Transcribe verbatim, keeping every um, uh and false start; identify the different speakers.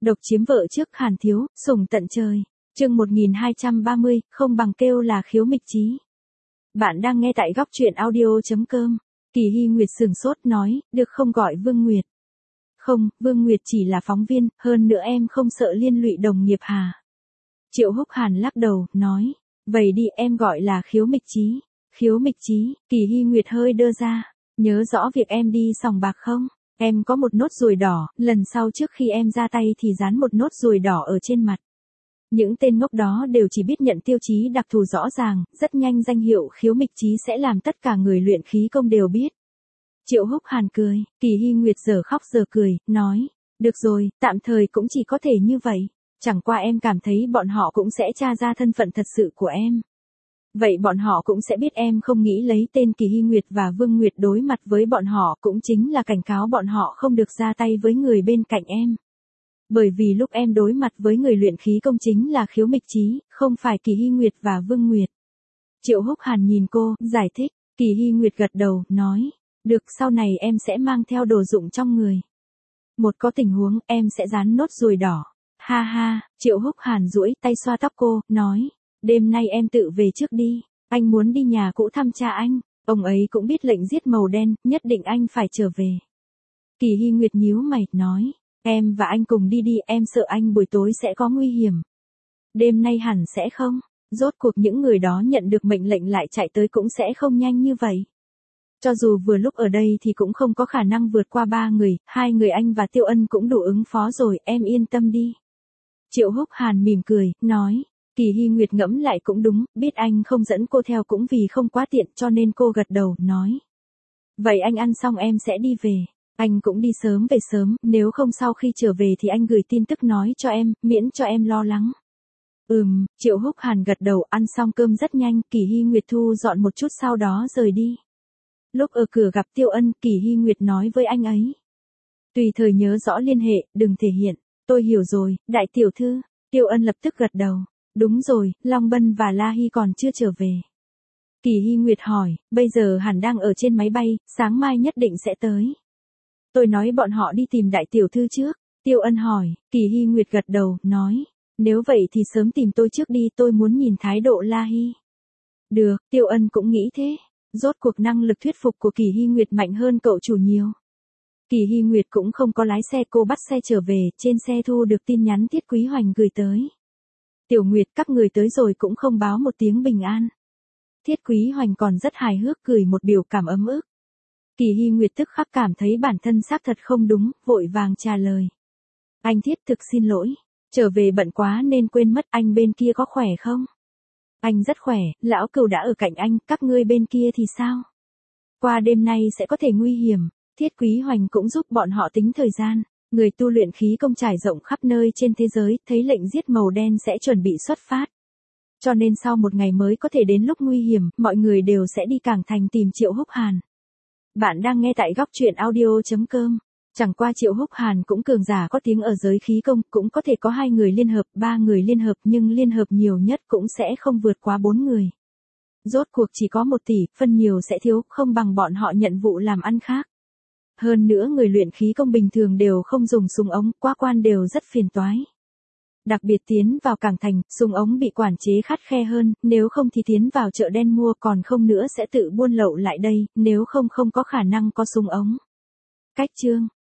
Speaker 1: Độc chiếm vợ trước Hàn Thiếu, sủng tận trời. Chương một nghìn hai trăm ba mươi, không bằng kêu là khiếu mịch chí. Bạn đang nghe tại góc truyện audio chấm com. Kỳ Hy Nguyệt sửng sốt nói, được không gọi Vương Nguyệt. Không, Vương Nguyệt chỉ là phóng viên, hơn nữa em không sợ liên lụy đồng nghiệp hà. Triệu Húc Hàn lắc đầu, nói, vậy đi em gọi là khiếu mịch chí. Khiếu mịch chí, Kỳ Hy Nguyệt hơi đơ ra, nhớ rõ việc em đi sòng bạc không? Em có một nốt ruồi đỏ, lần sau trước khi em ra tay thì dán một nốt ruồi đỏ ở trên mặt. Những tên ngốc đó đều chỉ biết nhận tiêu chí đặc thù rõ ràng, rất nhanh danh hiệu khiếu mịch chí sẽ làm tất cả người luyện khí công đều biết. Triệu Húc Hàn cười, Kỳ Hy Nguyệt giờ khóc giờ cười, nói, được rồi, tạm thời cũng chỉ có thể như vậy, chẳng qua em cảm thấy bọn họ cũng sẽ tra ra thân phận thật sự của em. Vậy bọn họ cũng sẽ biết em không nghĩ lấy tên Kỳ Hy Nguyệt và Vương Nguyệt đối mặt với bọn họ, cũng chính là cảnh cáo bọn họ không được ra tay với người bên cạnh em. Bởi vì lúc em đối mặt với người luyện khí công chính là khiếu mịch chí, không phải Kỳ Hy Nguyệt và Vương Nguyệt. Triệu Húc Hàn nhìn cô, giải thích, Kỳ Hy Nguyệt gật đầu, nói, được, sau này em sẽ mang theo đồ dụng trong người. Một có tình huống, em sẽ dán nốt ruồi đỏ. Ha ha, Triệu Húc Hàn duỗi tay xoa tóc cô, nói, đêm nay em tự về trước đi, anh muốn đi nhà cũ thăm cha anh, ông ấy cũng biết lệnh giết màu đen, nhất định anh phải trở về. Kỳ Hy Nguyệt nhíu mày, nói, em và anh cùng đi đi, em sợ anh buổi tối sẽ có nguy hiểm. Đêm nay hẳn sẽ không, rốt cuộc những người đó nhận được mệnh lệnh lại chạy tới cũng sẽ không nhanh như vậy. Cho dù vừa lúc ở đây thì cũng không có khả năng vượt qua ba người, hai người anh và Tiêu Ân cũng đủ ứng phó rồi, em yên tâm đi. Triệu Húc Hàn mỉm cười, nói, Kỳ Hy Nguyệt ngẫm lại cũng đúng, biết anh không dẫn cô theo cũng vì không quá tiện, cho nên cô gật đầu, nói. Vậy anh ăn xong em sẽ đi về. Anh cũng đi sớm về sớm, nếu không sau khi trở về thì anh gửi tin tức nói cho em, miễn cho em lo lắng. Ừm, Triệu Húc Hàn gật đầu, ăn xong cơm rất nhanh, Kỳ Hy Nguyệt thu dọn một chút sau đó rời đi. Lúc ở cửa gặp Tiêu Ân, Kỳ Hy Nguyệt nói với anh ấy. Tùy thời nhớ rõ liên hệ, đừng thể hiện. Tôi hiểu rồi, đại tiểu thư. Tiêu Ân lập tức gật đầu. Đúng rồi, Long Bân và La Hy còn chưa trở về. Kỳ Hy Nguyệt hỏi, bây giờ hẳn đang ở trên máy bay, sáng mai nhất định sẽ tới. Tôi nói bọn họ đi tìm đại tiểu thư trước. Tiêu Ân hỏi, Kỳ Hy Nguyệt gật đầu, nói, nếu vậy thì sớm tìm tôi trước đi, tôi muốn nhìn thái độ La Hy. Được, Tiêu Ân cũng nghĩ thế. Rốt cuộc năng lực thuyết phục của Kỳ Hy Nguyệt mạnh hơn cậu chủ nhiều. Kỳ Hy Nguyệt cũng không có lái xe, cô bắt xe trở về, trên xe thu được tin nhắn Thiết Quý Hoành gửi tới. Tiểu Nguyệt, các người tới rồi cũng không báo một tiếng bình an. Thiết Quý Hoành còn rất hài hước cười một biểu cảm ấm ức. Kỳ Hy Nguyệt tức khắc cảm thấy bản thân xác thật không đúng, vội vàng trả lời. Anh Thiết thực xin lỗi, trở về bận quá nên quên mất, anh bên kia có khỏe không? Anh rất khỏe, lão Cừu đã ở cạnh anh, các ngươi bên kia thì sao? Qua đêm nay sẽ có thể nguy hiểm, Thiết Quý Hoành cũng giúp bọn họ tính thời gian. Người tu luyện khí công trải rộng khắp nơi trên thế giới, thấy lệnh giết màu đen sẽ chuẩn bị xuất phát. Cho nên sau một ngày mới có thể đến lúc nguy hiểm, mọi người đều sẽ đi Cảng Thành tìm Triệu Húc Hàn. Bạn đang nghe tại góc truyện audio chấm com. Chẳng qua Triệu Húc Hàn cũng cường giả có tiếng ở giới khí công, cũng có thể có hai người liên hợp, ba người liên hợp, nhưng liên hợp nhiều nhất cũng sẽ không vượt quá bốn người. Rốt cuộc chỉ có một tỷ, phân nhiều sẽ thiếu, không bằng bọn họ nhận vụ làm ăn khác. Hơn nữa người luyện khí công bình thường đều không dùng súng ống, qua quan đều rất phiền toái. Đặc biệt tiến vào Cảng Thành, súng ống bị quản chế khắt khe hơn, nếu không thì tiến vào chợ đen mua, còn không nữa sẽ tự buôn lậu lại đây, nếu không không có khả năng có súng ống. Cách chương